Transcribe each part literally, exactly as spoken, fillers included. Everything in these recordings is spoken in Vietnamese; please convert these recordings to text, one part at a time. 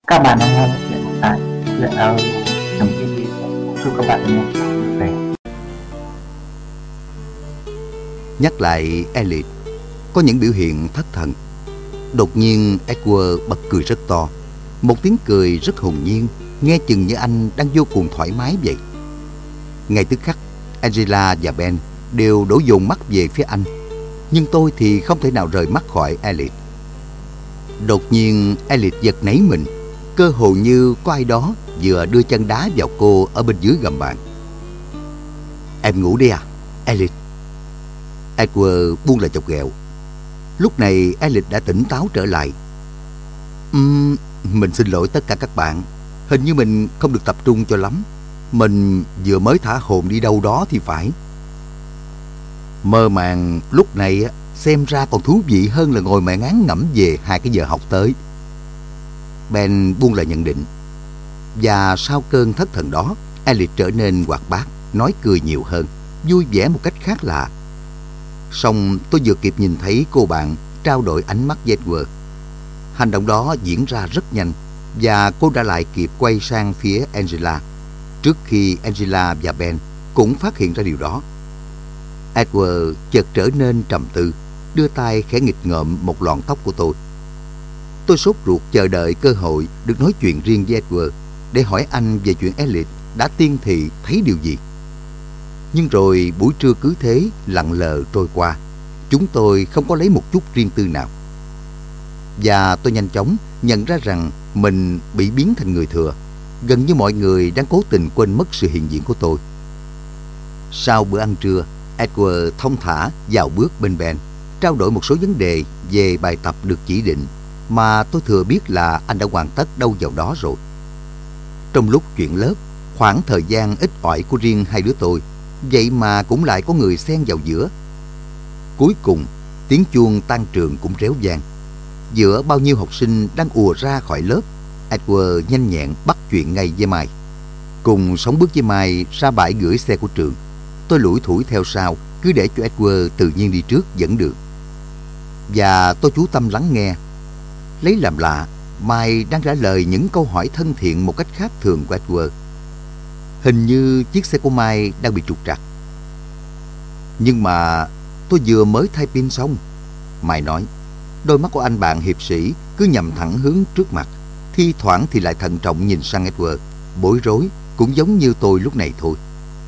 Các bạn đang nghe chuyện tại truyện audio Nằm Yên Đi. Chúc các bạn nghe vui vẻ. Nhắc lại Elliot có những biểu hiện thất thần. Đột nhiên Edward bật cười rất to, một tiếng cười rất hồn nhiên, nghe chừng như anh đang vô cùng thoải mái vậy. Ngay tức khắc, Angela và Ben đều đổ dồn mắt về phía anh, nhưng tôi thì không thể nào rời mắt khỏi Elliot. Đột nhiên Elliot giật nảy mình, cơ hồ như có ai đó vừa đưa chân đá vào cô ở bên dưới gầm bàn. Em ngủ đi à, Elliot? Edward buông lại chọc ghẹo. Lúc này Elliot đã tỉnh táo trở lại. Uhm, mình xin lỗi tất cả các bạn. Hình như mình không được tập trung cho lắm. Mình vừa mới thả hồn đi đâu đó thì phải. Mơ màng lúc này xem ra còn thú vị hơn là ngồi mà ngán ngẩm về hai cái giờ học tới. Ben buông lại nhận định. Và sau cơn thất thần đó, Elliot trở nên hoạt bát, nói cười nhiều hơn, vui vẻ một cách khác lạ. Song tôi vừa kịp nhìn thấy cô bạn trao đổi ánh mắt với Edward. Hành động đó diễn ra rất nhanh, và cô đã lại kịp quay sang phía Angela, trước khi Angela và Ben cũng phát hiện ra điều đó. Edward chợt trở nên trầm tư, đưa tay khẽ nghịch ngợm một lọn tóc của tôi. Tôi sốt ruột chờ đợi cơ hội được nói chuyện riêng với Edward để hỏi anh về chuyện Elliot đã tiên thị thấy điều gì. Nhưng rồi buổi trưa cứ thế lặng lờ trôi qua, chúng tôi không có lấy một chút riêng tư nào. Và tôi nhanh chóng nhận ra rằng mình bị biến thành người thừa. Gần như mọi người đang cố tình quên mất sự hiện diện của tôi. Sau bữa ăn trưa, Edward thong thả vào bước bên Ben, trao đổi một số vấn đề về bài tập được chỉ định mà tôi thừa biết là anh đã hoàn tất đâu vào đó rồi. Trong lúc chuyện lớp, khoảng thời gian ít ỏi của riêng hai đứa tôi, vậy mà cũng lại có người xen vào giữa. Cuối cùng, tiếng chuông tan trường cũng réo vang. Giữa bao nhiêu học sinh đang ùa ra khỏi lớp, Edward nhanh nhẹn bắt chuyện ngay với Mai. Cùng sóng bước với Mai ra bãi gửi xe của trường. Tôi lủi thủi theo sau, cứ để cho Edward tự nhiên đi trước dẫn đường. Và tôi chú tâm lắng nghe. Lấy làm lạ, Mai đang trả lời những câu hỏi thân thiện một cách khác thường của Edward. Hình như chiếc xe của Mai đang bị trục trặc. Nhưng mà tôi vừa mới thay pin xong, Mai nói. Đôi mắt của anh bạn hiệp sĩ cứ nhắm thẳng hướng trước mặt, thi thoảng thì lại thận trọng nhìn sang Edward, bối rối, cũng giống như tôi lúc này thôi.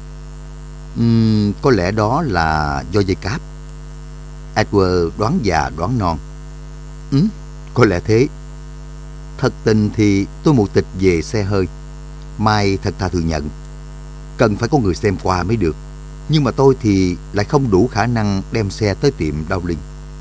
Uhm, có lẽ đó là do dây cáp. Edward đoán già đoán non. Ừ, có lẽ thế. Thật tình thì tôi mù tịch về xe hơi. Mai thật thà thừa nhận. Cần phải có người xem qua mới được. Nhưng mà tôi thì lại không đủ khả năng đem xe tới tiệm Dowling.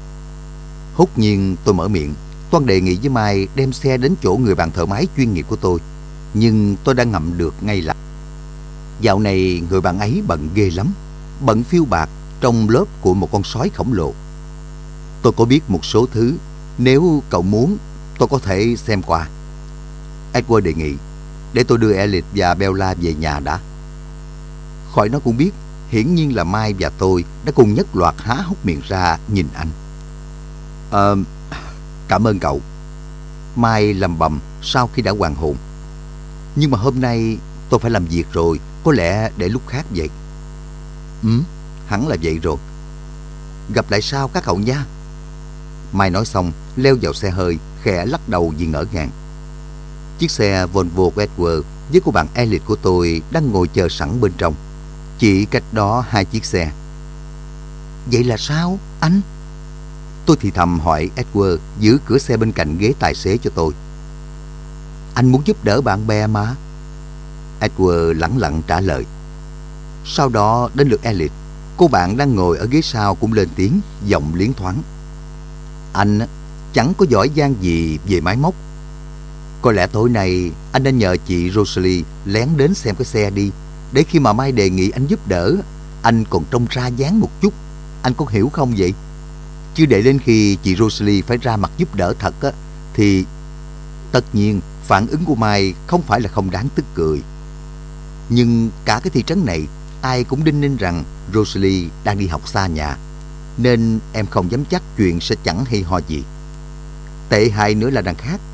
Hốt nhiên tôi mở miệng, toan đề nghị với Mai đem xe đến chỗ người bạn thợ máy chuyên nghiệp của tôi. Nhưng tôi đã ngậm được ngay là dạo này người bạn ấy bận ghê lắm, bận phiêu bạt trong lớp của một con sói khổng lồ. Tôi có biết một số thứ, nếu cậu muốn tôi có thể xem qua. Edward đề nghị, để tôi đưa Elliot và Bella về nhà đã. Khỏi nó cũng biết, hiển nhiên là Mai và tôi đã cùng nhất loạt há hốc miệng ra nhìn anh. Ờ, cảm ơn cậu. Mai lầm bầm sau khi đã hoàn hồn. Nhưng mà hôm nay tôi phải làm việc rồi, có lẽ để lúc khác vậy. Ừ, hẳn là vậy rồi. Gặp lại sau các cậu nha. Mai nói xong, leo vào xe hơi, khẽ lắc đầu vì ngỡ ngàng. Chiếc xe Volvo của Edward với cô bạn Elliot của tôi đang ngồi chờ sẵn bên trong. Chỉ cách đó hai chiếc xe. Vậy là sao, anh? Tôi thì thầm hỏi Edward giữ cửa xe bên cạnh ghế tài xế cho tôi. Anh muốn giúp đỡ bạn bè mà. Edward lẳng lặng trả lời. Sau đó đến lượt Elliot. Cô bạn đang ngồi ở ghế sau cũng lên tiếng, giọng liến thoáng. Anh chẳng có giỏi giang gì về máy móc. Có lẽ tối nay anh nên nhờ chị Rosalie lén đến xem cái xe đi. Để khi mà Mai đề nghị anh giúp đỡ, anh còn trông ra dáng một chút. Anh có hiểu không vậy? Chứ để đến khi chị Rosalie phải ra mặt giúp đỡ thật á, thì tất nhiên phản ứng của Mai không phải là không đáng tức cười. Nhưng cả cái thị trấn này ai cũng đinh ninh rằng Rosalie đang đi học xa nhà, nên em không dám chắc chuyện sẽ chẳng hay ho gì. Tệ hại nữa là đằng khác,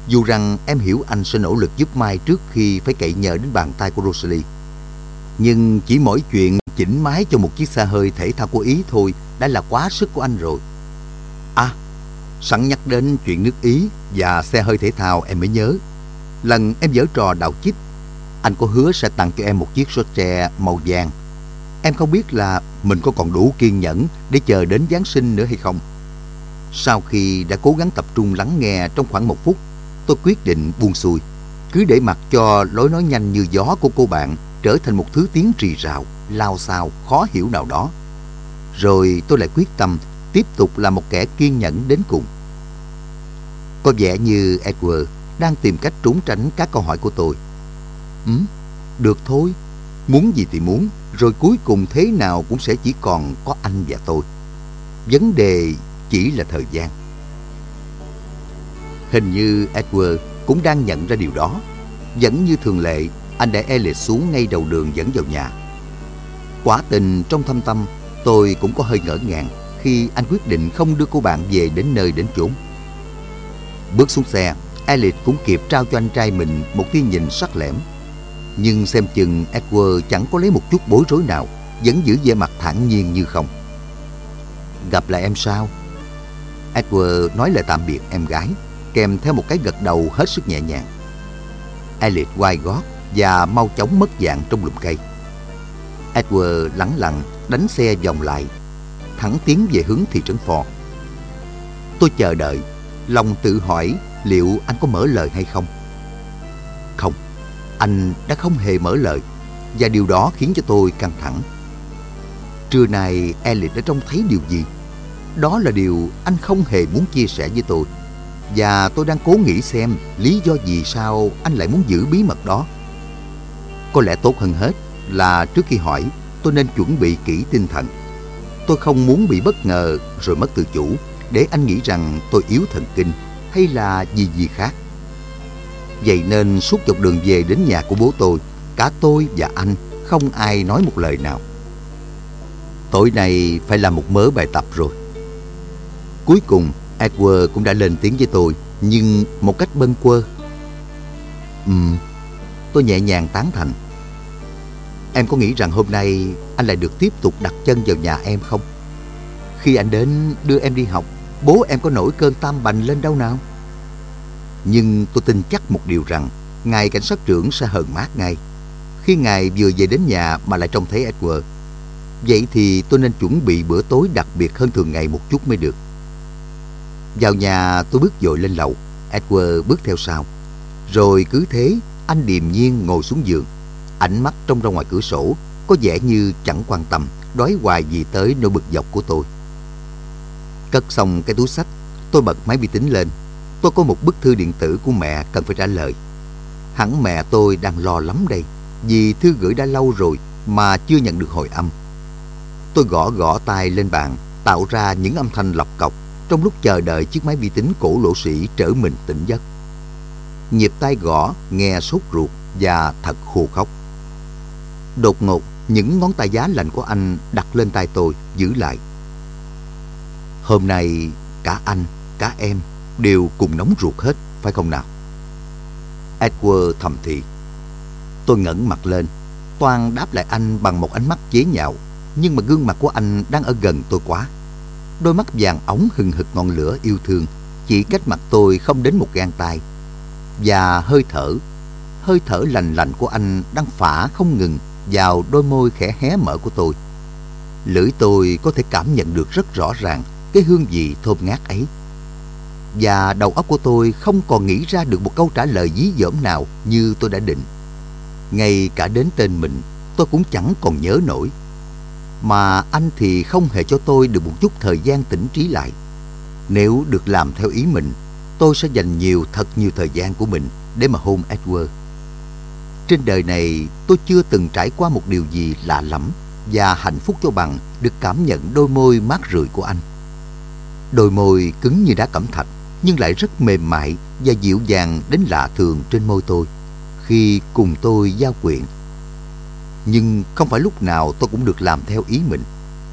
Dù rằng em hiểu anh sẽ nỗ lực giúp Mai trước khi phải cậy nhờ đến bàn tay của Rosalie. Nhưng chỉ mỗi chuyện chỉnh máy cho một chiếc xe hơi thể thao của Ý thôi đã là quá sức của anh rồi. À, sẵn nhắc đến chuyện nước Ý và xe hơi thể thao em mới nhớ. Lần em giở trò đào chích, anh có hứa sẽ tặng cho em một chiếc Porsche màu vàng. Em không biết là mình có còn đủ kiên nhẫn để chờ đến Giáng sinh nữa hay không. Sau khi đã cố gắng tập trung lắng nghe trong khoảng một phút, tôi quyết định buông xuôi, cứ để mặc cho lối nói nhanh như gió của cô bạn trở thành một thứ tiếng rì rào, lao xao, khó hiểu nào đó. Rồi tôi lại quyết tâm tiếp tục là một kẻ kiên nhẫn đến cùng. Có vẻ như Edward đang tìm cách trốn tránh các câu hỏi của tôi. Ừ, được thôi, muốn gì thì muốn, rồi cuối cùng thế nào cũng sẽ chỉ còn có anh và tôi. Vấn đề chỉ là thời gian. Hình như Edward cũng đang nhận ra điều đó. Vẫn như thường lệ, anh để Elliot xuống ngay đầu đường dẫn vào nhà. Quả tình trong thâm tâm, tôi cũng có hơi ngỡ ngàng khi anh quyết định không đưa cô bạn về đến nơi đến chốn. Bước xuống xe, Elliot cũng kịp trao cho anh trai mình một tia nhìn sắc lẻm. Nhưng xem chừng Edward chẳng có lấy một chút bối rối nào, vẫn giữ vẻ mặt thản nhiên như không. Gặp lại em sao? Edward nói lời tạm biệt em gái, kèm theo một cái gật đầu hết sức nhẹ nhàng. Elliot quay gót và mau chóng mất dạng trong lùm cây. Edward lẳng lặng đánh xe vòng lại, thẳng tiến về hướng thị trấn Ford. Tôi chờ đợi, lòng tự hỏi liệu anh có mở lời hay không. Không, anh đã không hề mở lời, và điều đó khiến cho tôi căng thẳng. Trưa nay Elliot đã trông thấy điều gì? Đó là điều anh không hề muốn chia sẻ với tôi. Và tôi đang cố nghĩ xem lý do gì sao anh lại muốn giữ bí mật đó. Có lẽ tốt hơn hết là trước khi hỏi, tôi nên chuẩn bị kỹ tinh thần. Tôi không muốn bị bất ngờ rồi mất tự chủ, để anh nghĩ rằng tôi yếu thần kinh hay là gì gì khác. Vậy nên suốt dọc đường về đến nhà của bố tôi, cả tôi và anh không ai nói một lời nào. Tối nay phải làm một mớ bài tập rồi. Cuối cùng Edward cũng đã lên tiếng với tôi, nhưng một cách bâng quơ. Ừm, tôi nhẹ nhàng tán thành. Em có nghĩ rằng hôm nay anh lại được tiếp tục đặt chân vào nhà em không? Khi anh đến đưa em đi học, bố em có nổi cơn tam bành lên đâu nào? Nhưng tôi tin chắc một điều rằng ngài cảnh sát trưởng sẽ hờn mát ngay khi ngài vừa về đến nhà mà lại trông thấy Edward. Vậy thì tôi nên chuẩn bị bữa tối đặc biệt hơn thường ngày một chút mới được. Vào nhà tôi bước vội lên lầu, Edward bước theo sau. Rồi cứ thế anh điềm nhiên ngồi xuống giường, ánh mắt trông ra ngoài cửa sổ, có vẻ như chẳng quan tâm, đói hoài gì tới nỗi bực dọc của tôi. Cất xong cái túi xách, tôi bật máy vi tính lên. Tôi có một bức thư điện tử của mẹ cần phải trả lời. Hẳn mẹ tôi đang lo lắm đây, vì thư gửi đã lâu rồi mà chưa nhận được hồi âm. Tôi gõ gõ tay lên bàn, tạo ra những âm thanh lọc cọc trong lúc chờ đợi chiếc máy vi tính cổ lỗ sĩ trở mình tỉnh giấc. Nhịp tay gõ nghe sốt ruột và thật khô khóc. Đột ngột, những ngón tay giá lạnh của anh đặt lên tay tôi, giữ lại. Hôm nay cả anh, cả em đều cùng nóng ruột hết, phải không nào? Edward thầm thì. Tôi ngẩng mặt lên, toan đáp lại anh bằng một ánh mắt chế nhạo, nhưng mà gương mặt của anh đang ở gần tôi quá. Đôi mắt vàng óng hừng hực ngọn lửa yêu thương chỉ cách mặt tôi không đến một gang tay. Và hơi thở, hơi thở lành lạnh của anh đang phả không ngừng vào đôi môi khẽ hé mở của tôi. Lưỡi tôi có thể cảm nhận được rất rõ ràng cái hương vị thơm ngát ấy. Và đầu óc của tôi không còn nghĩ ra được một câu trả lời dí dỏm nào như tôi đã định. Ngay cả đến tên mình tôi cũng chẳng còn nhớ nổi. Mà anh thì không hề cho tôi được một chút thời gian tỉnh trí lại. Nếu được làm theo ý mình, tôi sẽ dành nhiều thật nhiều thời gian của mình để mà hôn Edward. Trên đời này tôi chưa từng trải qua một điều gì lạ lẫm và hạnh phúc cho bằng được cảm nhận đôi môi mát rượi của anh. Đôi môi cứng như đá cẩm thạch nhưng lại rất mềm mại và dịu dàng đến lạ thường trên môi tôi khi cùng tôi giao quyện. Nhưng không phải lúc nào tôi cũng được làm theo ý mình.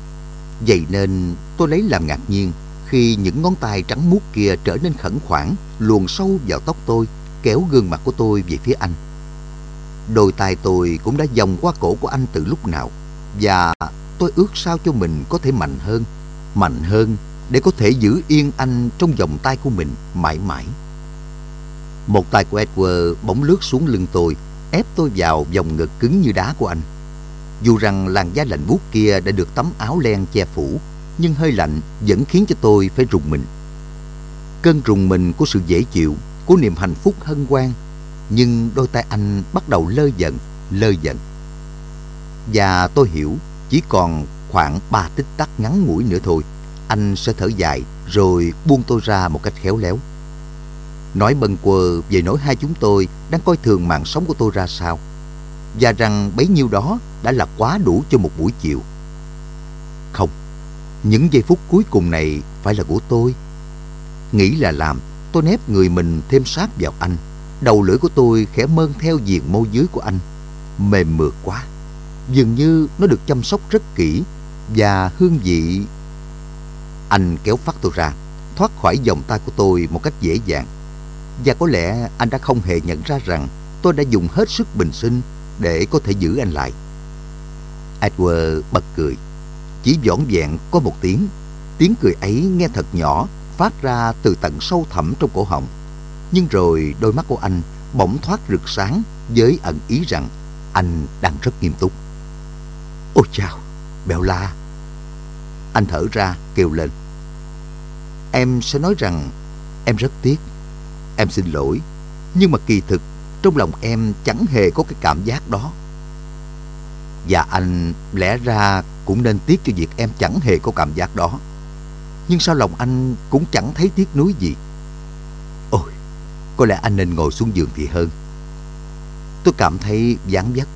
Vậy nên tôi lấy làm ngạc nhiên khi những ngón tay trắng muốt kia trở nên khẩn khoản luồn sâu vào tóc tôi, kéo gương mặt của tôi về phía anh. Đôi tay tôi cũng đã vòng qua cổ của anh từ lúc nào, và tôi ước sao cho mình có thể mạnh hơn, mạnh hơn để có thể giữ yên anh trong vòng tay của mình mãi mãi. Một tay của Edward bỗng lướt xuống lưng tôi, ép tôi vào vòng ngực cứng như đá của anh. Dù rằng làn da lạnh buốt kia đã được tấm áo len che phủ, nhưng hơi lạnh vẫn khiến cho tôi phải rùng mình. Cơn rùng mình của sự dễ chịu, của niềm hạnh phúc hân hoan. Nhưng đôi tay anh bắt đầu lơ dần, lơ dần. Và tôi hiểu, chỉ còn khoảng ba tích tắc ngắn ngủi nữa thôi, anh sẽ thở dài rồi buông tôi ra một cách khéo léo. Nói bâng quơ về nỗi hai chúng tôi đang coi thường mạng sống của tôi ra sao, và rằng bấy nhiêu đó đã là quá đủ cho một buổi chiều. Không, những giây phút cuối cùng này phải là của tôi. Nghĩ là làm, tôi nép người mình thêm sát vào anh. Đầu lưỡi của tôi khẽ mơn theo viền môi dưới của anh. Mềm mượt quá, dường như nó được chăm sóc rất kỹ, và hương vị... Anh kéo phát tôi ra, thoát khỏi vòng tay của tôi một cách dễ dàng. Và có lẽ anh đã không hề nhận ra rằng tôi đã dùng hết sức bình sinh để có thể giữ anh lại. Edward bật cười. Chỉ vỏn vẹn có một tiếng. Tiếng cười ấy nghe thật nhỏ, phát ra từ tận sâu thẳm trong cổ họng. Nhưng rồi đôi mắt của anh bỗng thoát rực sáng với ẩn ý rằng anh đang rất nghiêm túc. Ôi chao, Bella. Anh thở ra kêu lên. Em sẽ nói rằng em rất tiếc. Em xin lỗi. Nhưng mà kỳ thực trong lòng em chẳng hề có cái cảm giác đó. Và anh lẽ ra cũng nên tiếc cho việc em chẳng hề có cảm giác đó. Nhưng sao lòng anh cũng chẳng thấy tiếc nuối gì. Ôi, có lẽ anh nên ngồi xuống giường thì hơn. Tôi cảm thấy ván vất.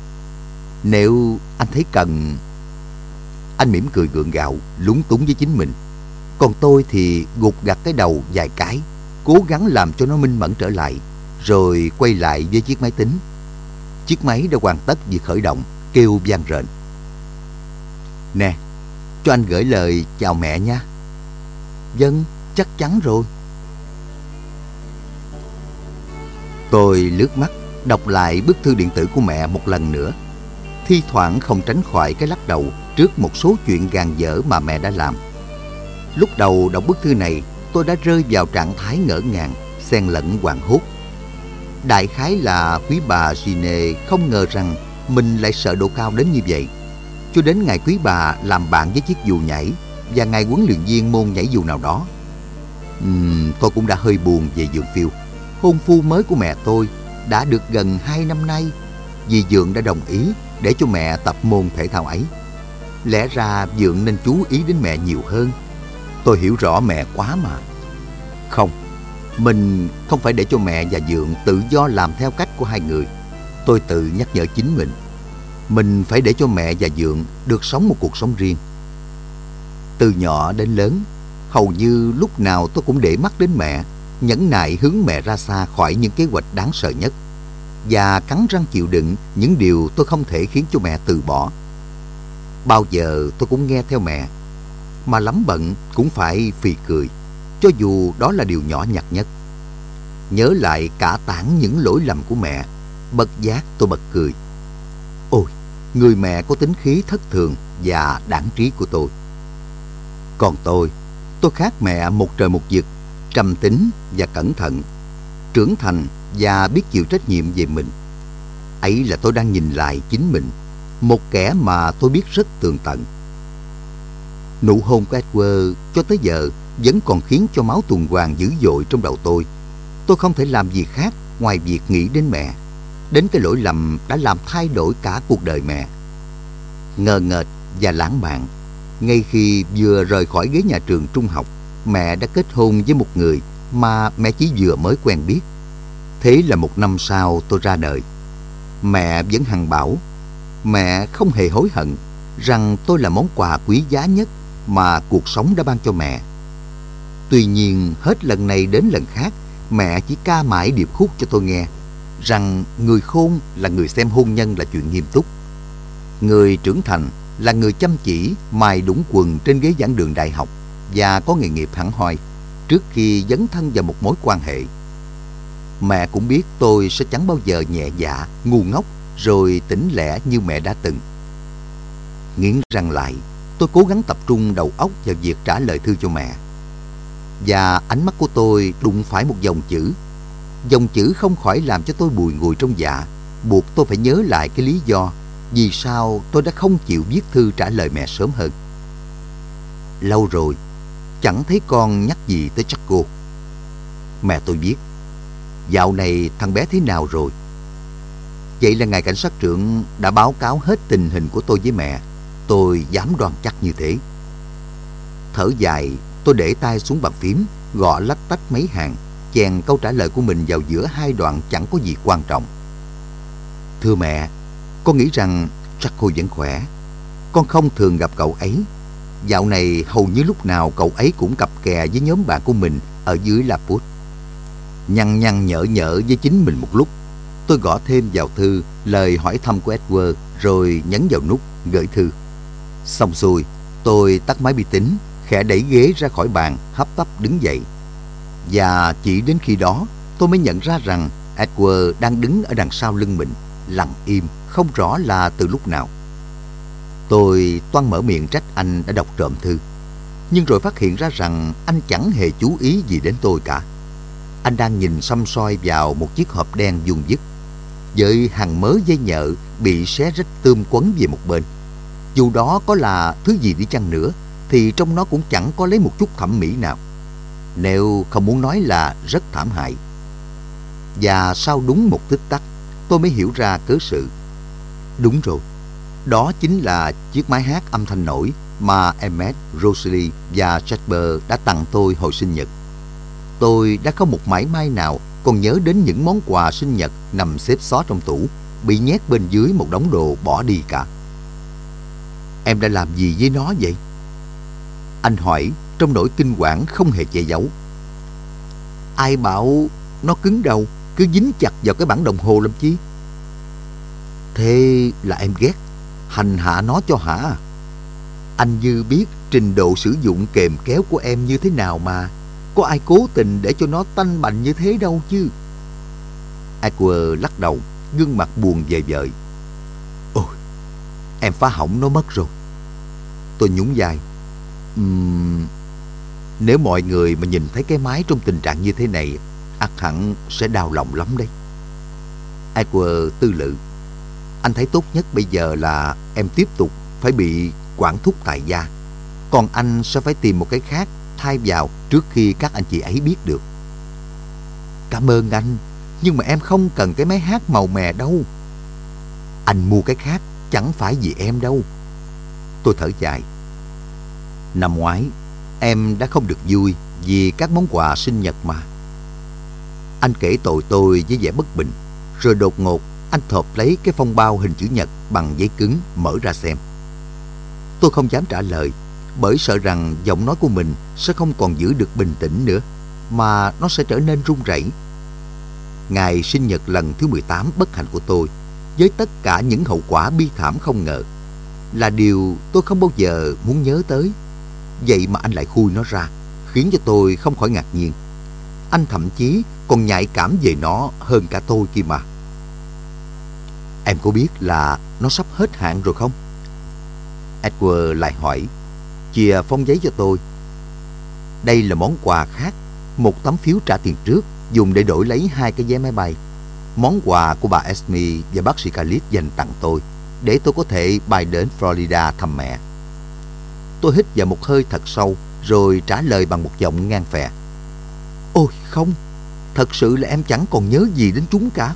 Nếu anh thấy cần... Anh mỉm cười gượng gạo, lúng túng với chính mình. Còn tôi thì gục gặt cái đầu vài cái, cố gắng làm cho nó minh mẫn trở lại, rồi quay lại với chiếc máy tính. Chiếc máy đã hoàn tất việc khởi động, kêu vang rền. Nè, cho anh gửi lời chào mẹ nha. Vâng, chắc chắn rồi. Tôi lướt mắt, đọc lại bức thư điện tử của mẹ một lần nữa. Thi thoảng không tránh khỏi cái lắc đầu trước một số chuyện gàn dở mà mẹ đã làm. Lúc đầu đọc bức thư này, tôi đã rơi vào trạng thái ngỡ ngàng, xen lẫn hoảng hốt. Đại khái là quý bà Gine không ngờ rằng mình lại sợ độ cao đến như vậy. Cho đến ngày quý bà làm bạn với chiếc dù nhảy và ngày huấn luyện viên môn nhảy dù nào đó. Uhm, tôi cũng đã hơi buồn về Dượng Phiêu. Hôn phu mới của mẹ tôi đã được gần hai năm nay, vì Dượng đã đồng ý để cho mẹ tập môn thể thao ấy. Lẽ ra Dượng nên chú ý đến mẹ nhiều hơn. Tôi hiểu rõ mẹ quá mà. Không, mình không phải để cho mẹ và Dượng tự do làm theo cách của hai người. Tôi tự nhắc nhở chính mình. Mình phải để cho mẹ và Dượng được sống một cuộc sống riêng. Từ nhỏ đến lớn, hầu như lúc nào tôi cũng để mắt đến mẹ, nhẫn nại hướng mẹ ra xa khỏi những kế hoạch đáng sợ nhất, và cắn răng chịu đựng những điều tôi không thể khiến cho mẹ từ bỏ. Bao giờ tôi cũng nghe theo mẹ, mà lắm bận cũng phải phì cười, cho dù đó là điều nhỏ nhặt nhất. Nhớ lại cả tảng những lỗi lầm của mẹ, bất giác tôi bật cười. Ôi, người mẹ có tính khí thất thường và đãng trí của tôi. Còn tôi, tôi khác mẹ một trời một vực, trầm tính và cẩn thận, trưởng thành và biết chịu trách nhiệm về mình. Ấy là tôi đang nhìn lại chính mình, một kẻ mà tôi biết rất tường tận. Nụ hôn của Edward cho tới giờ vẫn còn khiến cho máu tuần hoàn dữ dội trong đầu tôi. Tôi không thể làm gì khác ngoài việc nghĩ đến mẹ, đến cái lỗi lầm đã làm thay đổi cả cuộc đời mẹ. Ngờ nghệch và lãng mạn, ngay khi vừa rời khỏi ghế nhà trường trung học, mẹ đã kết hôn với một người mà mẹ chỉ vừa mới quen biết. Thế là một năm sau tôi ra đời. Mẹ vẫn hằng bảo, mẹ không hề hối hận, rằng tôi là món quà quý giá nhất mà cuộc sống đã ban cho mẹ. Tuy nhiên, hết lần này đến lần khác, mẹ chỉ ca mãi điệp khúc cho tôi nghe, rằng người khôn là người xem hôn nhân là chuyện nghiêm túc. Người trưởng thành là người chăm chỉ mài đũng quần trên ghế giảng đường đại học và có nghề nghiệp hẳn hoi. trước khi dấn thân vào một mối quan hệ. Mẹ cũng biết tôi sẽ chẳng bao giờ nhẹ dạ, ngu ngốc rồi tỉnh lẻ như mẹ đã từng. Nghiến răng lại, tôi cố gắng tập trung đầu óc vào việc trả lời thư cho mẹ. Và ánh mắt của tôi đụng phải một dòng chữ. Dòng chữ không khỏi làm cho tôi bùi ngùi trong dạ, buộc tôi phải nhớ lại cái lý do vì sao tôi đã không chịu viết thư trả lời mẹ sớm hơn. Lâu rồi, chẳng thấy con nhắc gì tới Jaco. Mẹ tôi viết: dạo này thằng bé thế nào rồi? Vậy là ngài cảnh sát trưởng đã báo cáo hết tình hình của tôi với mẹ. Tôi dám đoan chắc như thế. Thở dài, tôi để tay xuống bàn phím, gõ lách tách mấy hàng, chèn câu trả lời của mình vào giữa hai đoạn chẳng có gì quan trọng. Thưa mẹ, con nghĩ rằng Jaco vẫn khỏe. Con không thường gặp cậu ấy. Dạo này hầu như lúc nào cậu ấy cũng cặp kè với nhóm bạn của mình ở dưới La Putte. Nhăn nhăn nhở nhở với chính mình một lúc, tôi gõ thêm vào thư lời hỏi thăm của Edward, rồi nhấn vào nút gửi thư. Xong xuôi, tôi tắt máy vi tính, khẽ đẩy ghế ra khỏi bàn, hấp tấp đứng dậy. Và chỉ đến khi đó, tôi mới nhận ra rằng Edward đang đứng ở đằng sau lưng mình, lặng im, không rõ là từ lúc nào. Tôi toan mở miệng trách anh đã đọc trộm thư, nhưng rồi phát hiện ra rằng anh chẳng hề chú ý gì đến tôi cả. Anh đang nhìn săm soi vào một chiếc hộp đen vuông vức, với hàng mớ dây nhợ bị xé rách tươm quấn về một bên. Dù đó có là thứ gì đi chăng nữa, thì trong nó cũng chẳng có lấy một chút thẩm mỹ nào, nếu không muốn nói là rất thảm hại. Và sau đúng một tích tắc, tôi mới hiểu ra cớ sự. Đúng rồi, đó chính là chiếc máy hát âm thanh nổi mà Emmett, Rosalie và Jasper đã tặng tôi hồi sinh nhật. Tôi đã không một mảy may nào còn nhớ đến những món quà sinh nhật nằm xếp xó trong tủ, bị nhét bên dưới một đống đồ bỏ đi cả. Em đã làm gì với nó vậy? Anh hỏi trong nỗi kinh quản không hề che giấu. Ai bảo nó cứng đầu, cứ dính chặt vào cái bảng đồng hồ làm chi? Thế là em ghét, hành hạ nó cho hả? Anh Dư biết trình độ sử dụng kềm kéo của em như thế nào mà. Có ai cố tình để cho nó tanh bành như thế đâu chứ. Edward lắc đầu, gương mặt buồn về vợi. Ôi, em phá hỏng nó mất rồi. Tôi nhún vai. Uhm, nếu mọi người mà nhìn thấy cái máy trong tình trạng như thế này, ắt hẳn sẽ đau lòng lắm đấy. Edward tư lự. Anh thấy tốt nhất bây giờ là em tiếp tục phải bị quản thúc tại gia, còn anh sẽ phải tìm một cái khác thay vào trước khi các anh chị ấy biết được. Cảm ơn anh, nhưng mà em không cần cái máy hát màu mè đâu. Anh mua cái khác chẳng phải vì em đâu. Tôi thở dài. Năm ngoái em đã không được vui vì các món quà sinh nhật mà. Anh kể tội tôi với vẻ bất bình, rồi đột ngột anh thộp lấy cái phong bao hình chữ nhật bằng giấy cứng, mở ra xem. Tôi không dám trả lời, bởi sợ rằng giọng nói của mình sẽ không còn giữ được bình tĩnh nữa, mà nó sẽ trở nên run rẩy. Ngày sinh nhật lần thứ mười tám bất hạnh của tôi, với tất cả những hậu quả bi thảm không ngờ, là điều tôi không bao giờ muốn nhớ tới. Vậy mà anh lại khui nó ra, khiến cho tôi không khỏi ngạc nhiên. Anh thậm chí còn nhạy cảm về nó hơn cả tôi kia mà. Em có biết là nó sắp hết hạn rồi không? Edward lại hỏi, chìa phong giấy cho tôi. Đây là món quà khác, một tấm phiếu trả tiền trước dùng để đổi lấy hai cái vé máy bay. Món quà của bà Esme và bác sĩ Khalid dành tặng tôi, để tôi có thể bay đến Florida thăm mẹ. Tôi hít vào một hơi thật sâu, rồi trả lời bằng một giọng ngang phè. Ôi không, thật sự là em chẳng còn nhớ gì đến chúng cả.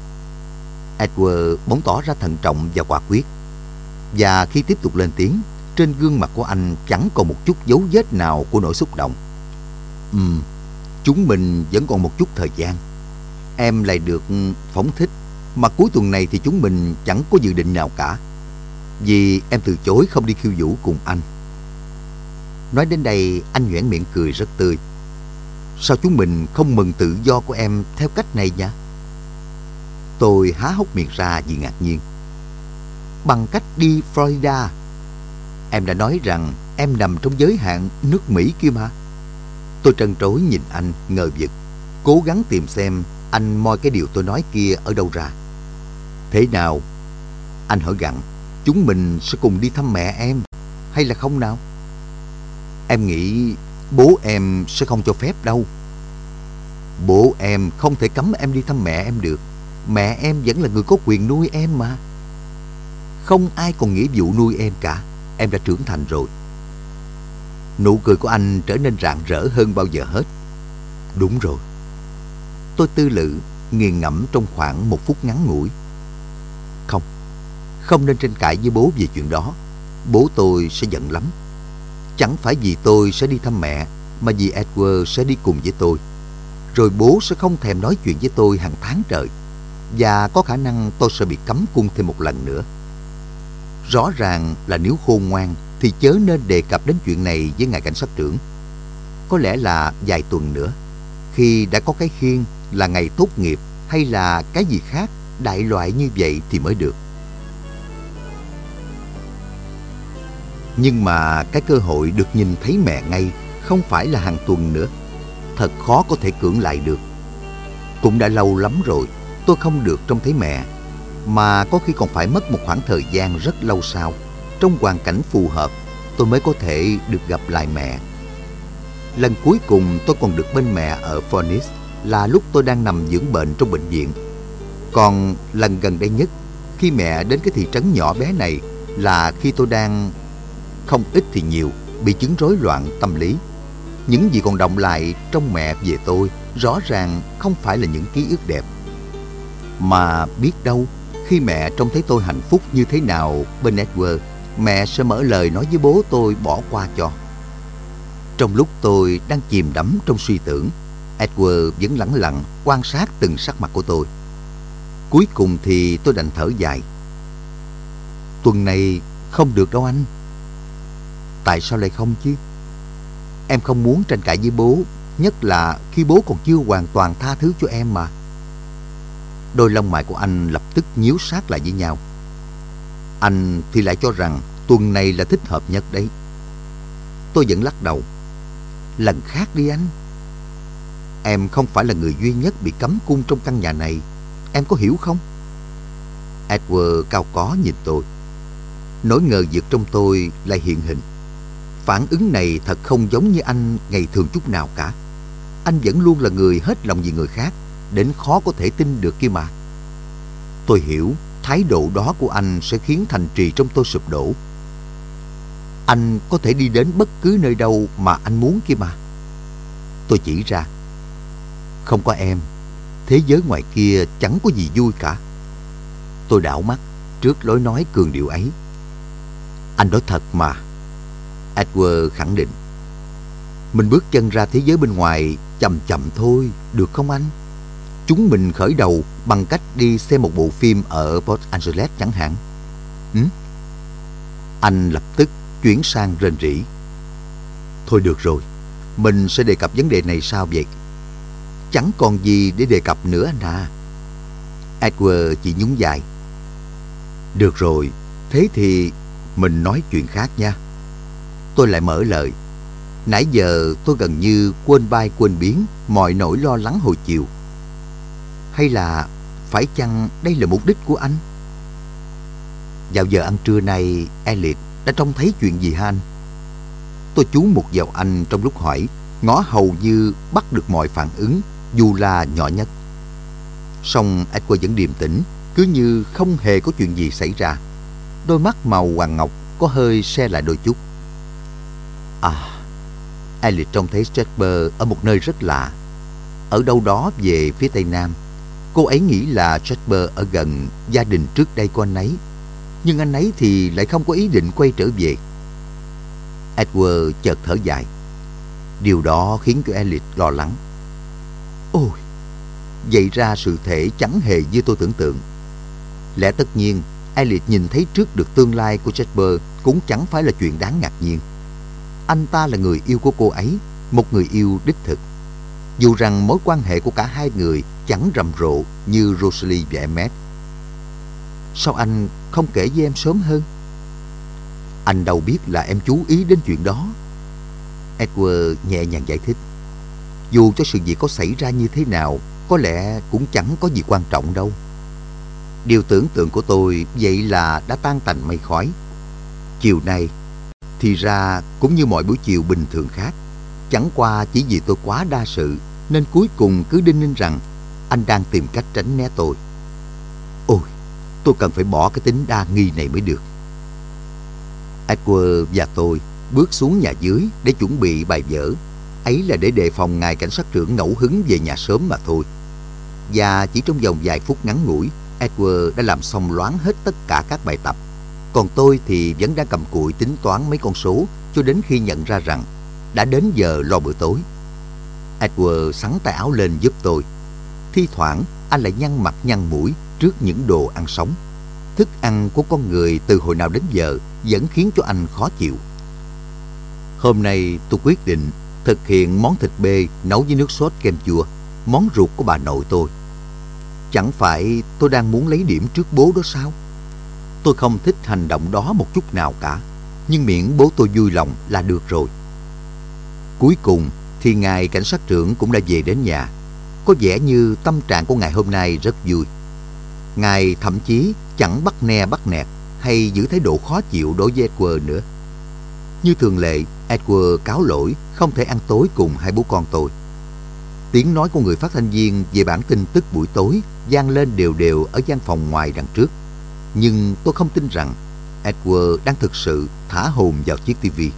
Edward bỗng tỏ ra thận trọng và quả quyết. Và khi tiếp tục lên tiếng, trên gương mặt của anh chẳng còn một chút dấu vết nào của nỗi xúc động. Ừm, chúng mình vẫn còn một chút thời gian. Em lại được phóng thích, mà cuối tuần này thì chúng mình chẳng có dự định nào cả, vì em từ chối không đi khiêu vũ cùng anh. Nói đến đây, anh nhoẻn miệng cười rất tươi. Sao chúng mình không mừng tự do của em theo cách này nhỉ? Tôi há hốc miệng ra vì ngạc nhiên. Bằng cách đi Florida? Em đã nói rằng em nằm trong giới hạn nước Mỹ kia mà. Tôi trân trối nhìn anh ngờ vực, cố gắng tìm xem anh moi cái điều tôi nói kia ở đâu ra. Thế nào? Anh hỏi gặng, chúng mình sẽ cùng đi thăm mẹ em, hay là không nào? Em nghĩ bố em sẽ không cho phép đâu. Bố em không thể cấm em đi thăm mẹ em được. Mẹ em vẫn là người có quyền nuôi em mà. Không ai còn nghĩa vụ nuôi em cả. Em đã trưởng thành rồi. Nụ cười của anh trở nên rạng rỡ hơn bao giờ hết. Đúng rồi. Tôi tư lự, nghiền ngẫm trong khoảng một phút ngắn ngủi. Không, không nên tranh cãi với bố về chuyện đó. Bố tôi sẽ giận lắm. Chẳng phải vì tôi sẽ đi thăm mẹ, mà vì Edward sẽ đi cùng với tôi. Rồi bố sẽ không thèm nói chuyện với tôi hàng tháng trời. Và có khả năng tôi sẽ bị cấm cung thêm một lần nữa. Rõ ràng là nếu khôn ngoan thì chớ nên đề cập đến chuyện này với ngài cảnh sát trưởng. Có lẽ là vài tuần nữa, khi đã có cái khiên là ngày tốt nghiệp hay là cái gì khác đại loại như vậy thì mới được. Nhưng mà cái cơ hội được nhìn thấy mẹ ngay không phải là hàng tuần nữa. Thật khó có thể cưỡng lại được. Cũng đã lâu lắm rồi tôi không được trông thấy mẹ. Mà có khi còn phải mất một khoảng thời gian rất lâu sau, trong hoàn cảnh phù hợp, tôi mới có thể được gặp lại mẹ. Lần cuối cùng tôi còn được bên mẹ ở Phoenix là lúc tôi đang nằm dưỡng bệnh trong bệnh viện. Còn lần gần đây nhất, khi mẹ đến cái thị trấn nhỏ bé này, là khi tôi đang, không ít thì nhiều, bị chứng rối loạn tâm lý. Những gì còn đọng lại trong mẹ về tôi rõ ràng không phải là những ký ức đẹp. Mà biết đâu, khi mẹ trông thấy tôi hạnh phúc như thế nào bên Edward, mẹ sẽ mở lời nói với bố tôi bỏ qua cho. Trong lúc tôi đang chìm đắm trong suy tưởng, Edward vẫn lẳng lặng quan sát từng sắc mặt của tôi. Cuối cùng thì tôi đành thở dài. Tuần này không được đâu anh. Tại sao lại không chứ? Em không muốn tranh cãi với bố, nhất là khi bố còn chưa hoàn toàn tha thứ cho em mà. Đôi lông mày của anh lập tức nhíu sát lại với nhau. Anh thì lại cho rằng tuần này là thích hợp nhất đấy. Tôi vẫn lắc đầu. Lần khác đi anh. Em không phải là người duy nhất bị cấm cung trong căn nhà này. Em có hiểu không? Edward cao có nhìn tôi. Nỗi ngờ vực trong tôi lại hiện hình. Phản ứng này thật không giống như anh ngày thường chút nào cả. Anh vẫn luôn là người hết lòng vì người khác, đến khó có thể tin được kia mà. Tôi hiểu thái độ đó của anh sẽ khiến thành trì trong tôi sụp đổ. Anh có thể đi đến bất cứ nơi đâu mà anh muốn kia mà. Tôi chỉ ra. Không có em, thế giới ngoài kia chẳng có gì vui cả. Tôi đảo mắt trước lối nói cường điệu ấy. Anh nói thật mà. Edward khẳng định. Mình bước chân ra thế giới bên ngoài chậm chậm thôi, được không anh? Chúng mình khởi đầu bằng cách đi xem một bộ phim ở Los Angeles chẳng hạn. Ừ? Anh lập tức chuyển sang rền rĩ. Thôi được rồi, mình sẽ đề cập vấn đề này sau vậy? Chẳng còn gì để đề cập nữa anh à. Edward chỉ nhún vai. Được rồi, thế thì mình nói chuyện khác nha. Tôi lại mở lời. Nãy giờ tôi gần như quên bai quên biến mọi nỗi lo lắng hồi chiều. Hay là phải chăng đây là mục đích của anh? Vào giờ ăn trưa nay, Elliot đã trông thấy chuyện gì hả anh? Tôi chú mục vào anh trong lúc hỏi, ngó hầu như bắt được mọi phản ứng, dù là nhỏ nhất. Song Edward vẫn điềm tĩnh, cứ như không hề có chuyện gì xảy ra. Đôi mắt màu hoàng ngọc có hơi se lại đôi chút. À, Elliot trông thấy Jasper ở một nơi rất lạ, ở đâu đó về phía tây nam. Cô ấy nghĩ là Jasper ở gần gia đình trước đây của anh ấy, nhưng anh ấy thì lại không có ý định quay trở về. Edward chợt thở dài. Điều đó khiến cho Elliot lo lắng. Ôi, vậy ra sự thể chẳng hề như tôi tưởng tượng. Lẽ tất nhiên, Elliot nhìn thấy trước được tương lai của Jasper cũng chẳng phải là chuyện đáng ngạc nhiên. Anh ta là người yêu của cô ấy, một người yêu đích thực. Dù rằng mối quan hệ của cả hai người chẳng rầm rộ như Rosalie và Emmett. Sao anh không kể với em sớm hơn? Anh đâu biết là em chú ý đến chuyện đó. Edward nhẹ nhàng giải thích. dù cho sự việc có xảy ra như thế nào, có lẽ cũng chẳng có gì quan trọng đâu. Điều tưởng tượng của tôi vậy là đã tan tành mây khói. Chiều nay, thì ra cũng như mọi buổi chiều bình thường khác. Chẳng qua chỉ vì tôi quá đa sự, nên cuối cùng cứ đinh ninh rằng anh đang tìm cách tránh né tôi. Ôi, tôi cần phải bỏ cái tính đa nghi này mới được. Edward và tôi bước xuống nhà dưới để chuẩn bị bài vở. Ấy là để đề phòng ngài cảnh sát trưởng ngẫu hứng về nhà sớm mà thôi. Và chỉ trong vòng vài phút ngắn ngủi, Edward đã làm xong loáng hết tất cả các bài tập. Còn tôi thì vẫn đang cầm cụi tính toán mấy con số cho đến khi nhận ra rằng đã đến giờ lo bữa tối. Edward xắn tay áo lên giúp tôi. Thi thoảng anh lại nhăn mặt nhăn mũi trước những đồ ăn sống. Thức ăn của con người từ hồi nào đến giờ vẫn khiến cho anh khó chịu. Hôm nay tôi quyết định thực hiện món thịt bê nấu với nước sốt kem chua, món ruột của bà nội tôi. Chẳng phải tôi đang muốn lấy điểm trước bố đó sao? Tôi không thích hành động đó một chút nào cả, nhưng miễn bố tôi vui lòng là được rồi. Cuối cùng thì ngài cảnh sát trưởng cũng đã về đến nhà. Có vẻ như tâm trạng của ngài hôm nay rất vui. Ngài thậm chí chẳng bắt ne bắt nẹt hay giữ thái độ khó chịu đối với Edward nữa. Như thường lệ, Edward cáo lỗi không thể ăn tối cùng hai bố con tôi. Tiếng nói của người phát thanh viên về bản tin tức buổi tối vang lên đều đều ở gian phòng ngoài đằng trước. Nhưng tôi không tin rằng Edward đang thực sự thả hồn vào chiếc tivi.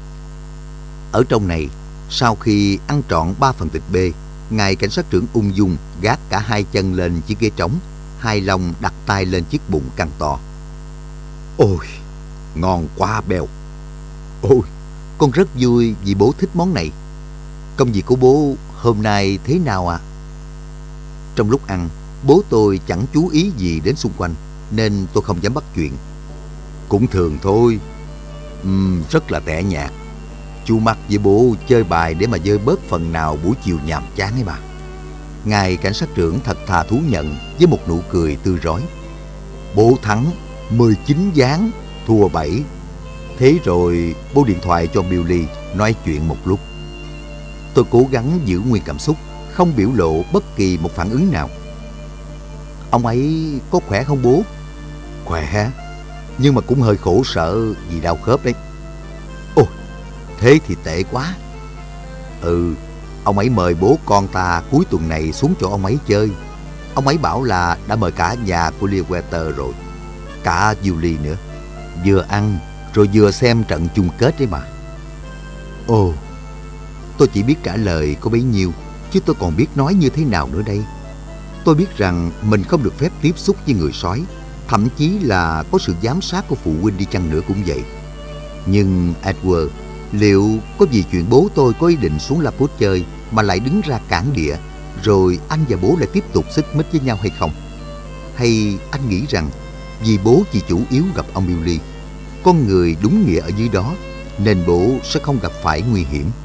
Ở trong này, sau khi ăn trọn ba phần thịt bê, ngài cảnh sát trưởng ung dung gác cả hai chân lên chiếc ghế trống, hài lòng đặt tay lên chiếc bụng căng to. Ôi, ngon quá Bèo. Ôi, con rất vui vì bố thích món này. Công việc của bố hôm nay thế nào ạ? À? Trong lúc ăn, bố tôi chẳng chú ý gì đến xung quanh, nên tôi không dám bắt chuyện. Cũng thường thôi. Uhm, rất là tẻ nhạt. Chú Mắt với bố chơi bài để mà vơi bớt phần nào buổi chiều nhàm chán ấy mà. Ngài cảnh sát trưởng thật thà thú nhận với một nụ cười tươi rói. Bố thắng mười chín ván, thua bảy. Thế rồi bố điện thoại cho Billy nói chuyện một lúc. Tôi cố gắng giữ nguyên cảm xúc, không biểu lộ bất kỳ một phản ứng nào. Ông ấy có khỏe không bố? Khỏe, nhưng mà cũng hơi khổ sở vì đau khớp đấy. Ồ, thế thì tệ quá. Ừ, ông ấy mời bố con ta cuối tuần này xuống chỗ ông ấy chơi. Ông ấy bảo là đã mời cả nhà của Lewater rồi, cả Julie nữa. Vừa ăn rồi vừa xem trận chung kết đấy mà. Ồ, tôi chỉ biết trả lời có bấy nhiêu, chứ tôi còn biết nói như thế nào nữa đây. Tôi biết rằng mình không được phép tiếp xúc với người sói, thậm chí là có sự giám sát của phụ huynh đi chăng nữa cũng vậy. Nhưng Edward, liệu có vì chuyện bố tôi có ý định xuống La Poste chơi mà lại đứng ra cản địa, rồi anh và bố lại tiếp tục xích mích với nhau hay không? Hay anh nghĩ rằng vì bố chỉ chủ yếu gặp ông Billy, con người đúng nghĩa ở dưới đó, nên bố sẽ không gặp phải nguy hiểm?